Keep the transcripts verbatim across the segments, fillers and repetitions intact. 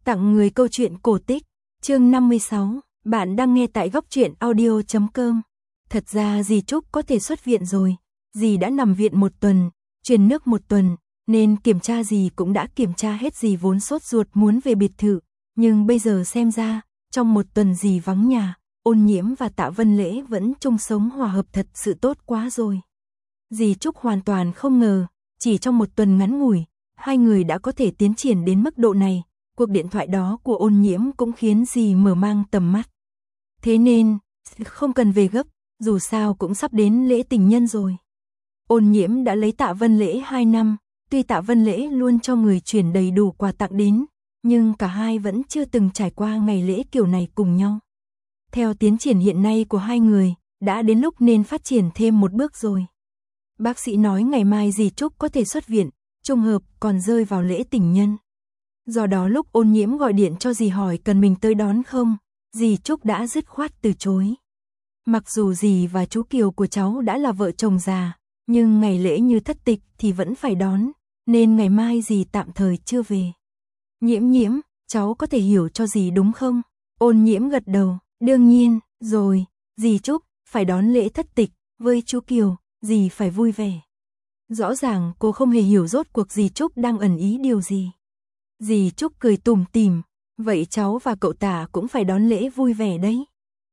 Tặng người câu chuyện cổ tích, chương năm mươi sáu, bạn đang nghe tại góc truyện audio chấm com. Thật ra dì Trúc có thể xuất viện rồi, dì đã nằm viện một tuần, truyền nước một tuần, nên kiểm tra gì cũng đã kiểm tra hết, dì vốn sốt ruột muốn về biệt thự, nhưng bây giờ xem ra, trong một tuần dì vắng nhà, Ôn Nhiễm và Tạ Vân Lễ vẫn chung sống hòa hợp, thật sự tốt quá rồi. Dì Trúc hoàn toàn không ngờ, chỉ trong một tuần ngắn ngủi, hai người đã có thể tiến triển đến mức độ này. Cuộc điện thoại đó của Ôn Nhiễm cũng khiến dì mở mang tầm mắt. Thế nên, không cần về gấp, dù sao cũng sắp đến lễ tình nhân rồi. Ôn Nhiễm đã lấy Tạ Vân Lễ hai năm, tuy Tạ Vân Lễ luôn cho người chuyển đầy đủ quà tặng đến, nhưng cả hai vẫn chưa từng trải qua ngày lễ kiểu này cùng nhau. Theo tiến triển hiện nay của hai người, đã đến lúc nên phát triển thêm một bước rồi. Bác sĩ nói ngày mai dì Trúc có thể xuất viện, trùng hợp còn rơi vào lễ tình nhân. Do đó lúc Ôn Nhiễm gọi điện cho dì hỏi cần mình tới đón không, dì Trúc đã dứt khoát từ chối. Mặc dù dì và chú Kiều của cháu đã là vợ chồng già, nhưng ngày lễ như thất tịch thì vẫn phải đón, nên ngày mai dì tạm thời chưa về. Nhiễm Nhiễm, cháu có thể hiểu cho dì đúng không? Ôn Nhiễm gật đầu, đương nhiên, rồi, dì Trúc, phải đón lễ thất tịch, với chú Kiều, dì phải vui vẻ. Rõ ràng cô không hề hiểu rốt cuộc dì Trúc đang ẩn ý điều gì. Dì Trúc cười tủm tỉm, vậy cháu và cậu Tạ cũng phải đón lễ vui vẻ đấy.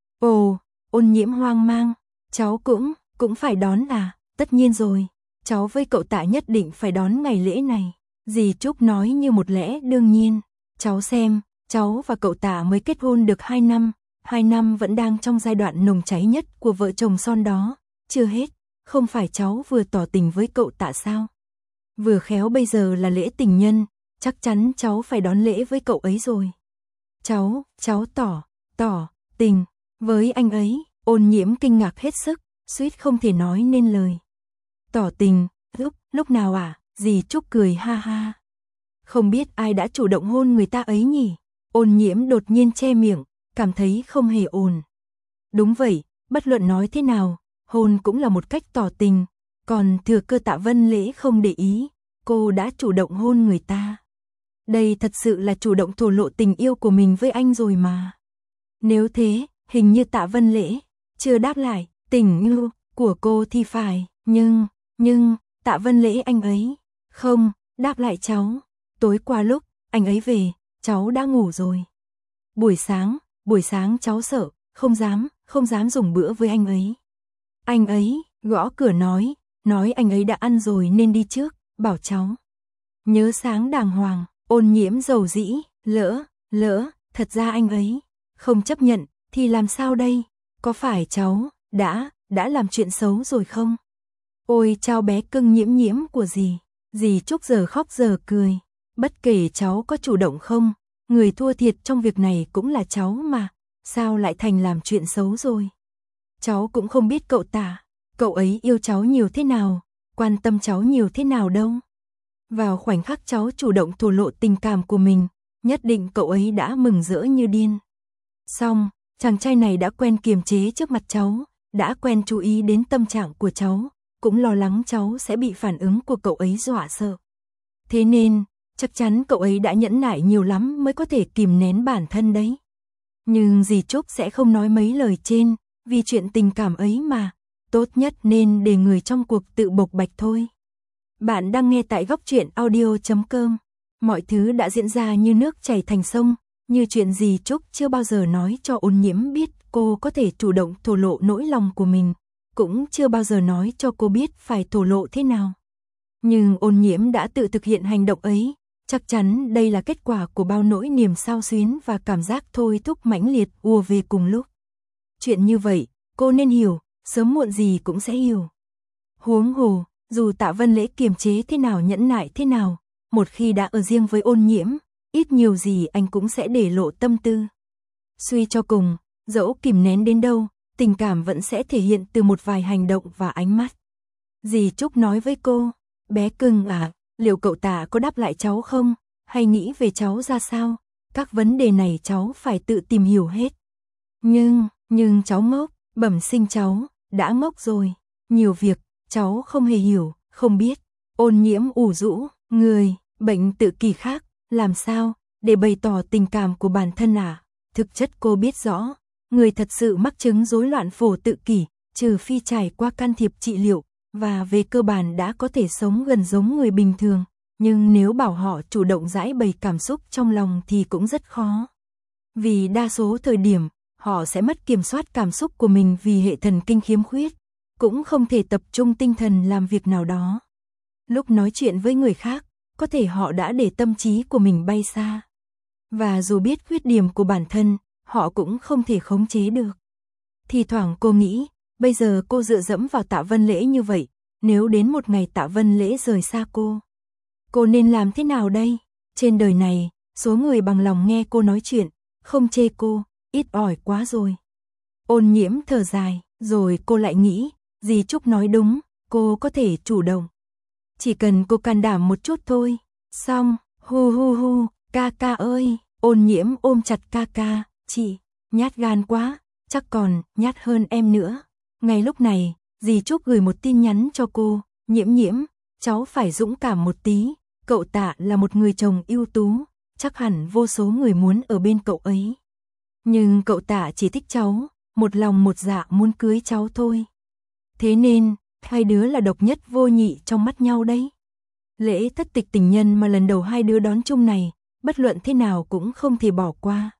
Ồ, Ôn Nhiễm hoang mang, cháu cũng, cũng phải đón à, tất nhiên rồi, cháu với cậu Tạ nhất định phải đón ngày lễ này. Dì Trúc nói như một lẽ đương nhiên, cháu xem, cháu và cậu Tạ mới kết hôn được hai năm, hai năm vẫn đang trong giai đoạn nồng cháy nhất của vợ chồng son đó, chưa hết, không phải cháu vừa tỏ tình với cậu Tạ sao? Vừa khéo bây giờ là lễ tình nhân, chắc chắn cháu phải đón lễ với cậu ấy rồi. Cháu, cháu tỏ, tỏ, tình, với anh ấy, Ôn Nhiễm kinh ngạc hết sức, suýt không thể nói nên lời. Tỏ tình, lúc, lúc nào à, dì Trúc cười ha ha. Không biết ai đã chủ động hôn người ta ấy nhỉ? Ôn Nhiễm đột nhiên che miệng, cảm thấy không hề ổn. Đúng vậy, bất luận nói thế nào, hôn cũng là một cách tỏ tình, còn thừa cơ Tạ Vân Lễ không để ý, cô đã chủ động hôn người ta. Đây thật sự là chủ động thổ lộ tình yêu của mình với anh rồi mà. Nếu thế, hình như Tạ Vân Lễ chưa đáp lại tình yêu của cô thì phải, nhưng, nhưng, Tạ Vân Lễ anh ấy, không, đáp lại cháu. Tối qua lúc anh ấy về, cháu đã ngủ rồi. Buổi sáng, buổi sáng cháu sợ, không dám, không dám dùng bữa với anh ấy. Anh ấy, gõ cửa nói, nói anh ấy đã ăn rồi nên đi trước, bảo cháu nhớ sáng đàng hoàng. Ôn Nhiễm dầu dĩ, lỡ, lỡ, thật ra anh ấy không chấp nhận, thì làm sao đây? Có phải cháu đã, đã làm chuyện xấu rồi không? Ôi chao bé cưng Nhiễm Nhiễm của dì, dì Trúc giờ khóc giờ cười, bất kể cháu có chủ động không, người thua thiệt trong việc này cũng là cháu mà, sao lại thành làm chuyện xấu rồi? Cháu cũng không biết cậu Tạ, cậu ấy yêu cháu nhiều thế nào, quan tâm cháu nhiều thế nào đâu. Vào khoảnh khắc cháu chủ động thổ lộ tình cảm của mình, nhất định cậu ấy đã mừng rỡ như điên. Xong, chàng trai này đã quen kiềm chế trước mặt cháu, đã quen chú ý đến tâm trạng của cháu, cũng lo lắng cháu sẽ bị phản ứng của cậu ấy dọa sợ. Thế nên, chắc chắn cậu ấy đã nhẫn nại nhiều lắm mới có thể kìm nén bản thân đấy. Nhưng dì Trúc sẽ không nói mấy lời trên, vì chuyện tình cảm ấy mà, tốt nhất nên để người trong cuộc tự bộc bạch thôi. Bạn đang nghe tại góc truyện audio chấm com. Mọi thứ đã diễn ra như nước chảy thành sông, như chuyện dì Trúc chưa bao giờ nói cho Ôn Nhiễm biết cô có thể chủ động thổ lộ nỗi lòng của mình, cũng chưa bao giờ nói cho cô biết phải thổ lộ thế nào. Nhưng Ôn Nhiễm đã tự thực hiện hành động ấy, chắc chắn đây là kết quả của bao nỗi niềm xao xuyến và cảm giác thôi thúc mãnh liệt ùa về cùng lúc. Chuyện như vậy, cô nên hiểu, sớm muộn gì cũng sẽ hiểu. Huống hồ, dù Tạ Vân Lễ kiềm chế thế nào nhẫn nại thế nào, một khi đã ở riêng với Ôn Nhiễm, ít nhiều gì anh cũng sẽ để lộ tâm tư. Suy cho cùng, dẫu kìm nén đến đâu, tình cảm vẫn sẽ thể hiện từ một vài hành động và ánh mắt. Dì Trúc nói với cô, bé cưng à, liệu cậu Tạ có đáp lại cháu không, hay nghĩ về cháu ra sao, các vấn đề này cháu phải tự tìm hiểu hết. Nhưng, nhưng cháu ngốc, bẩm sinh cháu, đã ngốc rồi, nhiều việc, cháu không hề hiểu, không biết. Ôn Nhiễm ủ rũ, người, bệnh tự kỷ khác, làm sao, để bày tỏ tình cảm của bản thân à? Thực chất cô biết rõ, người thật sự mắc chứng rối loạn phổ tự kỷ, trừ phi trải qua can thiệp trị liệu, và về cơ bản đã có thể sống gần giống người bình thường, nhưng nếu bảo họ chủ động giải bày cảm xúc trong lòng thì cũng rất khó. Vì đa số thời điểm, họ sẽ mất kiểm soát cảm xúc của mình vì hệ thần kinh khiếm khuyết, cũng không thể tập trung tinh thần làm việc nào đó. Lúc nói chuyện với người khác, có thể họ đã để tâm trí của mình bay xa. Và dù biết khuyết điểm của bản thân, họ cũng không thể khống chế được. Thì thoảng cô nghĩ, bây giờ cô dựa dẫm vào Tạ Vân Lễ như vậy, nếu đến một ngày Tạ Vân Lễ rời xa cô, cô nên làm thế nào đây? Trên đời này, số người bằng lòng nghe cô nói chuyện, không chê cô, ít ỏi quá rồi. Ôn Nhiễm thở dài, rồi cô lại nghĩ, dì Trúc nói đúng, cô có thể chủ động. Chỉ cần cô can đảm một chút thôi. Xong, hu hu hu, ca ca ơi, Ôn Nhiễm ôm chặt ca ca, chị, nhát gan quá, chắc còn nhát hơn em nữa. Ngay lúc này, dì Trúc gửi một tin nhắn cho cô, Nhiễm Nhiễm, cháu phải dũng cảm một tí, cậu Tạ là một người chồng ưu tú, chắc hẳn vô số người muốn ở bên cậu ấy. Nhưng cậu Tạ chỉ thích cháu, một lòng một dạ muốn cưới cháu thôi. Thế nên, hai đứa là độc nhất vô nhị trong mắt nhau đấy. Lễ thất tịch tình nhân mà lần đầu hai đứa đón chung này, bất luận thế nào cũng không thể bỏ qua.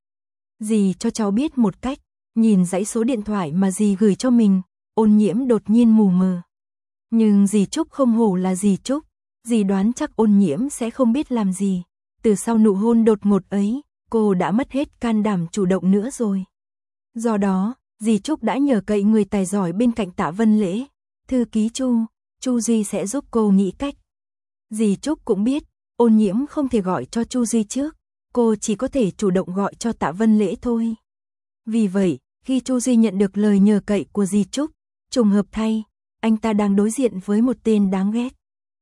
Dì cho cháu biết một cách, nhìn dãy số điện thoại mà dì gửi cho mình, Ôn Nhiễm đột nhiên mù mờ. Nhưng dì Trúc không hổ là dì Trúc, dì đoán chắc Ôn Nhiễm sẽ không biết làm gì. Từ sau nụ hôn đột ngột ấy, cô đã mất hết can đảm chủ động nữa rồi. Do đó, dì Trúc đã nhờ cậy người tài giỏi bên cạnh Tạ Vân Lễ, thư ký Chu, Chu Duy sẽ giúp cô nghĩ cách. Dì Trúc cũng biết, Ôn Nhiễm không thể gọi cho Chu Duy trước, cô chỉ có thể chủ động gọi cho Tạ Vân Lễ thôi. Vì vậy, khi Chu Duy nhận được lời nhờ cậy của dì Trúc, trùng hợp thay, anh ta đang đối diện với một tên đáng ghét.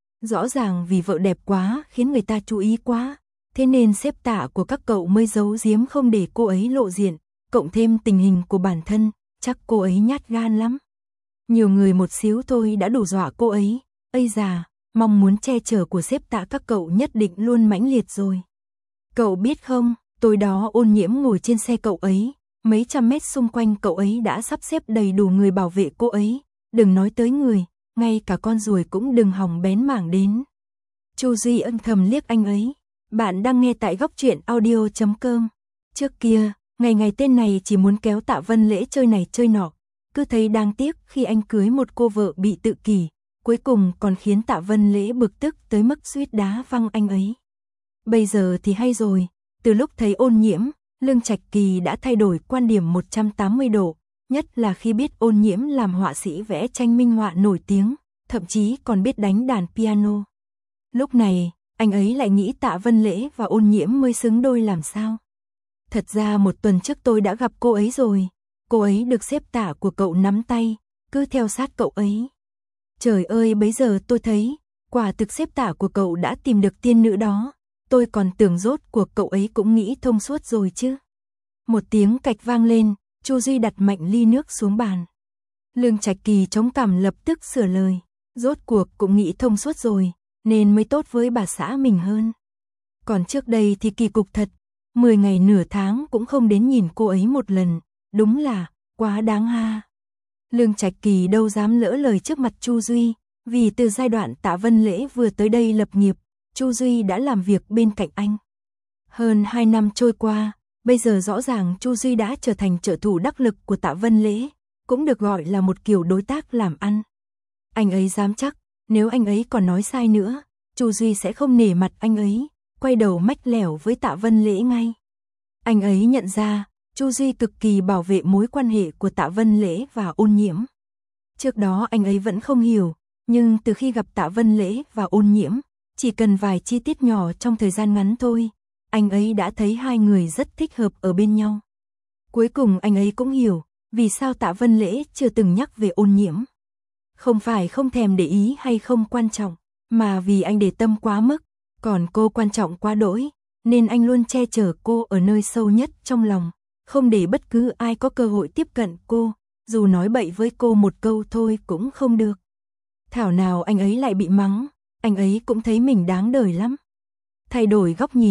Rõ ràng vì vợ đẹp quá khiến người ta chú ý quá, thế nên sếp Tạ của các cậu mới giấu giếm không để cô ấy lộ diện, cộng thêm tình hình của bản thân, chắc cô ấy nhát gan lắm. Nhiều người một xíu thôi đã đủ dọa cô ấy, ây già, mong muốn che chở của sếp Tạ các cậu nhất định luôn mãnh liệt rồi. Cậu biết không, tối đó Ôn Nhiễm ngồi trên xe cậu ấy, mấy trăm mét xung quanh cậu ấy đã sắp xếp đầy đủ người bảo vệ cô ấy, đừng nói tới người, ngay cả con ruồi cũng đừng hòng bén mảng đến. Chu Duy âm thầm liếc anh ấy. Bạn đang nghe tại góc truyện audio chấm com. Trước kia, ngày ngày tên này chỉ muốn kéo Tạ Vân Lễ chơi này chơi nọ, cứ thấy đáng tiếc khi anh cưới một cô vợ bị tự kỷ, cuối cùng còn khiến Tạ Vân Lễ bực tức tới mức suýt đá văng anh ấy. Bây giờ thì hay rồi, từ lúc thấy Ôn Nhiễm, Lương Trạch Kỳ đã thay đổi quan điểm một trăm tám mươi độ, nhất là khi biết Ôn Nhiễm làm họa sĩ vẽ tranh minh họa nổi tiếng, thậm chí còn biết đánh đàn piano. Lúc này, anh ấy lại nghĩ Tạ Vân Lễ và Ôn Nhiễm mới xứng đôi làm sao. Thật ra một tuần trước tôi đã gặp cô ấy rồi, cô ấy được sếp Tạ của cậu nắm tay, cứ theo sát cậu ấy. Trời ơi, bấy giờ tôi thấy, quả thực sếp Tạ của cậu đã tìm được tiên nữ đó, tôi còn tưởng rốt cuộc cậu ấy cũng nghĩ thông suốt rồi chứ. Một tiếng cạch vang lên, Chu Duy đặt mạnh ly nước xuống bàn. Lương Trạch Kỳ chống cằm lập tức sửa lời, rốt cuộc cũng nghĩ thông suốt rồi, nên mới tốt với bà xã mình hơn. Còn trước đây thì kỳ cục thật, mười ngày nửa tháng cũng không đến nhìn cô ấy một lần, đúng là quá đáng ha. Lương Trạch Kỳ đâu dám lỡ lời trước mặt Chu Duy, vì từ giai đoạn Tạ Vân Lễ vừa tới đây lập nghiệp, Chu Duy đã làm việc bên cạnh anh. Hơn hai năm trôi qua, bây giờ rõ ràng Chu Duy đã trở thành trợ thủ đắc lực của Tạ Vân Lễ, cũng được gọi là một kiểu đối tác làm ăn. Anh ấy dám chắc, nếu anh ấy còn nói sai nữa, Chu Duy sẽ không nể mặt anh ấy, quay đầu mách lẻo với Tạ Vân Lễ ngay. Anh ấy nhận ra, Chu Duy cực kỳ bảo vệ mối quan hệ của Tạ Vân Lễ và Ôn Nhiễm. Trước đó anh ấy vẫn không hiểu, nhưng từ khi gặp Tạ Vân Lễ và Ôn Nhiễm, chỉ cần vài chi tiết nhỏ trong thời gian ngắn thôi, anh ấy đã thấy hai người rất thích hợp ở bên nhau. Cuối cùng anh ấy cũng hiểu, vì sao Tạ Vân Lễ chưa từng nhắc về Ôn Nhiễm. Không phải không thèm để ý hay không quan trọng, mà vì anh để tâm quá mức, còn cô quan trọng quá đỗi, nên anh luôn che chở cô ở nơi sâu nhất trong lòng, không để bất cứ ai có cơ hội tiếp cận cô, dù nói bậy với cô một câu thôi cũng không được. Thảo nào anh ấy lại bị mắng, anh ấy cũng thấy mình đáng đời lắm. Thay đổi góc nhìn,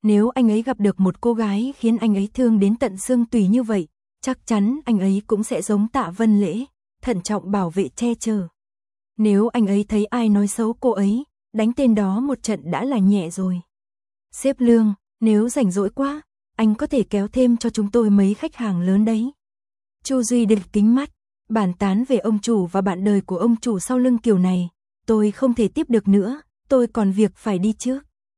Nếu anh ấy gặp được một cô gái khiến anh ấy thương đến tận xương tủy như vậy, chắc chắn anh ấy cũng sẽ giống Tạ Vân Lễ, thận trọng bảo vệ che chở. Nếu anh ấy thấy ai nói xấu cô ấy, đánh tên đó một trận đã là nhẹ rồi. Sếp Lương, nếu rảnh rỗi quá, anh có thể kéo thêm cho chúng tôi mấy khách hàng lớn đấy. Chu Duy đực kính mắt, bàn tán về ông chủ và bạn đời của ông chủ sau lưng kiểu này, tôi không thể tiếp được nữa, tôi còn việc phải đi trước.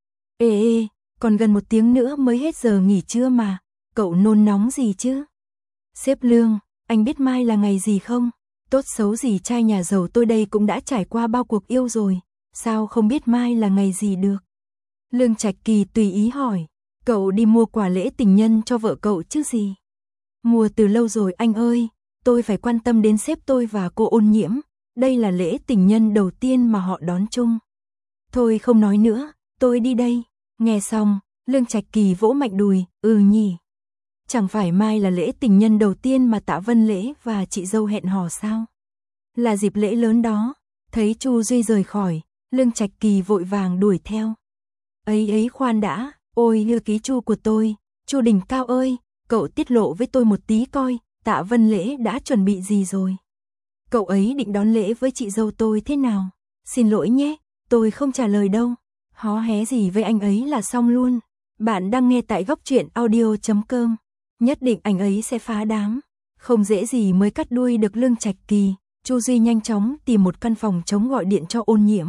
Ê ê, còn gần một tiếng nữa mới hết giờ nghỉ trưa mà, cậu nôn nóng gì chứ? Sếp Lương, anh biết mai là ngày gì không? Tốt xấu gì trai nhà giàu tôi đây cũng đã trải qua bao cuộc yêu rồi, sao không biết mai là ngày gì được? Lương Trạch Kỳ tùy ý hỏi, cậu đi mua quà lễ tình nhân cho vợ cậu chứ gì? Mua từ lâu rồi anh ơi, tôi phải quan tâm đến sếp tôi và cô Ôn Nhiễm, đây là lễ tình nhân đầu tiên mà họ đón chung. Thôi không nói nữa, tôi đi đây. Nghe xong, Lương Trạch Kỳ vỗ mạnh đùi, ừ nhỉ. Chẳng phải mai là lễ tình nhân đầu tiên mà Tạ Vân Lễ và chị dâu hẹn hò sao? Là dịp lễ lớn đó. Thấy Chu Duy rời khỏi, Lương Trạch Kỳ vội vàng đuổi theo. Ấy ấy khoan đã, ôi thư ký Chu của tôi, Chu Đình Cao ơi, cậu tiết lộ với tôi một tí coi, Tạ Vân Lễ đã chuẩn bị gì rồi? Cậu ấy định đón lễ với chị dâu tôi thế nào? Xin lỗi nhé, tôi không trả lời đâu. Hó hé gì với anh ấy là xong luôn. Bạn đang nghe tại góc truyện audio chấm com. Nhất định anh ấy sẽ phá đám. Không dễ gì mới cắt đuôi được Lương Trạch Kỳ. Chu Duy nhanh chóng tìm một căn phòng trống gọi điện cho Ôn Nhiễm.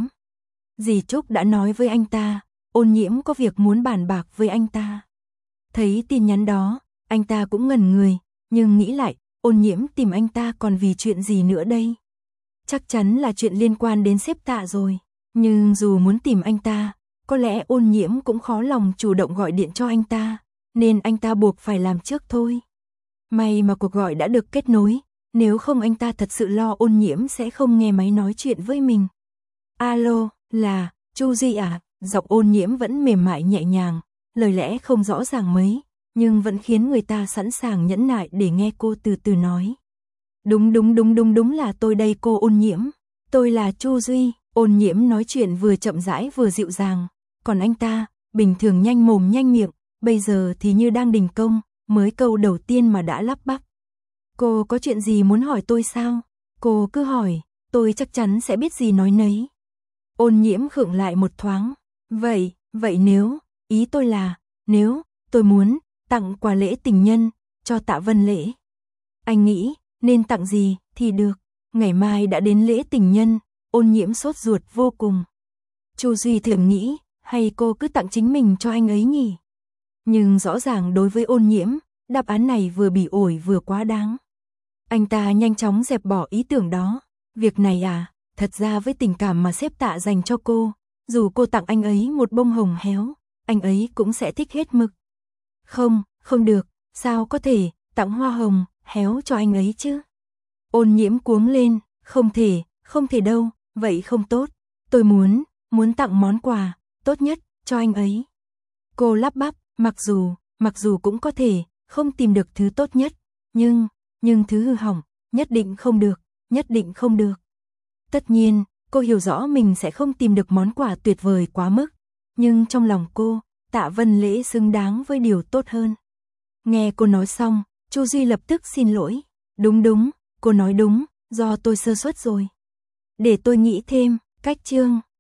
Dì Trúc đã nói với anh ta, Ôn Nhiễm có việc muốn bàn bạc với anh ta. Thấy tin nhắn đó, anh ta cũng ngẩn người, nhưng nghĩ lại, Ôn Nhiễm tìm anh ta còn vì chuyện gì nữa đây? Chắc chắn là chuyện liên quan đến sếp Tạ rồi. Nhưng dù muốn tìm anh ta, có lẽ Ôn Nhiễm cũng khó lòng chủ động gọi điện cho anh ta, nên anh ta buộc phải làm trước thôi. May mà cuộc gọi đã được kết nối, nếu không anh ta thật sự lo Ôn Nhiễm sẽ không nghe máy nói chuyện với mình. Alo, là, Chu Duy à, giọng Ôn Nhiễm vẫn mềm mại nhẹ nhàng, lời lẽ không rõ ràng mấy, nhưng vẫn khiến người ta sẵn sàng nhẫn nại để nghe cô từ từ nói. Đúng đúng đúng đúng đúng là tôi đây cô Ôn Nhiễm, tôi là Chu Duy. Ôn Nhiễm nói chuyện vừa chậm rãi vừa dịu dàng, còn anh ta, bình thường nhanh mồm nhanh miệng, bây giờ thì như đang đình công, mới câu đầu tiên mà đã lắp bắp. Cô có chuyện gì muốn hỏi tôi sao? Cô cứ hỏi, tôi chắc chắn sẽ biết gì nói nấy. Ôn Nhiễm khựng lại một thoáng, vậy, vậy nếu, ý tôi là, nếu, tôi muốn, tặng quà lễ tình nhân, cho Tạ Vân Lễ. Anh nghĩ, nên tặng gì, thì được, ngày mai đã đến lễ tình nhân. Ôn Nhiễm sốt ruột vô cùng. Chu Duy thường nghĩ, hay cô cứ tặng chính mình cho anh ấy nhỉ? Nhưng rõ ràng đối với Ôn Nhiễm, đáp án này vừa bỉ ổi vừa quá đáng. Anh ta nhanh chóng dẹp bỏ ý tưởng đó. Việc này à, thật ra với tình cảm mà sếp Tạ dành cho cô, dù cô tặng anh ấy một bông hồng héo, anh ấy cũng sẽ thích hết mực. Không, không được, sao có thể tặng hoa hồng héo cho anh ấy chứ? Ôn Nhiễm cuống lên, không thể, không thể đâu. Vậy không tốt, tôi muốn, muốn tặng món quà, tốt nhất, cho anh ấy. Cô lắp bắp, mặc dù, mặc dù cũng có thể, không tìm được thứ tốt nhất, nhưng, nhưng thứ hư hỏng, nhất định không được, nhất định không được. Tất nhiên, cô hiểu rõ mình sẽ không tìm được món quà tuyệt vời quá mức, nhưng trong lòng cô, Tạ Vân Lễ xứng đáng với điều tốt hơn. Nghe cô nói xong, Chu Duy lập tức xin lỗi. Đúng đúng, cô nói đúng, do tôi sơ suất rồi. Để tôi nghĩ thêm, cách chương.